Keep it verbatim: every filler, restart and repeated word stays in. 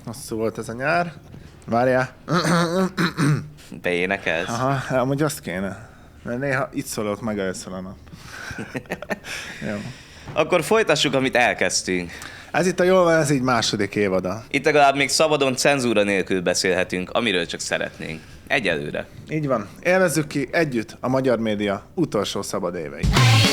hosszú volt ez a nyár. Várjál. Beénekelsz? Aha, amúgy azt kéne. Mert néha itt szólok, meg elszól a nap. Jó. Akkor folytassuk, amit elkezdtünk. Ez itt a Jól van, ez így második évada. Itt legalább még szabadon, cenzúra nélkül beszélhetünk, amiről csak szeretnénk. Egyelőre. Így van. Élvezzük ki együtt a magyar média utolsó szabad éveit.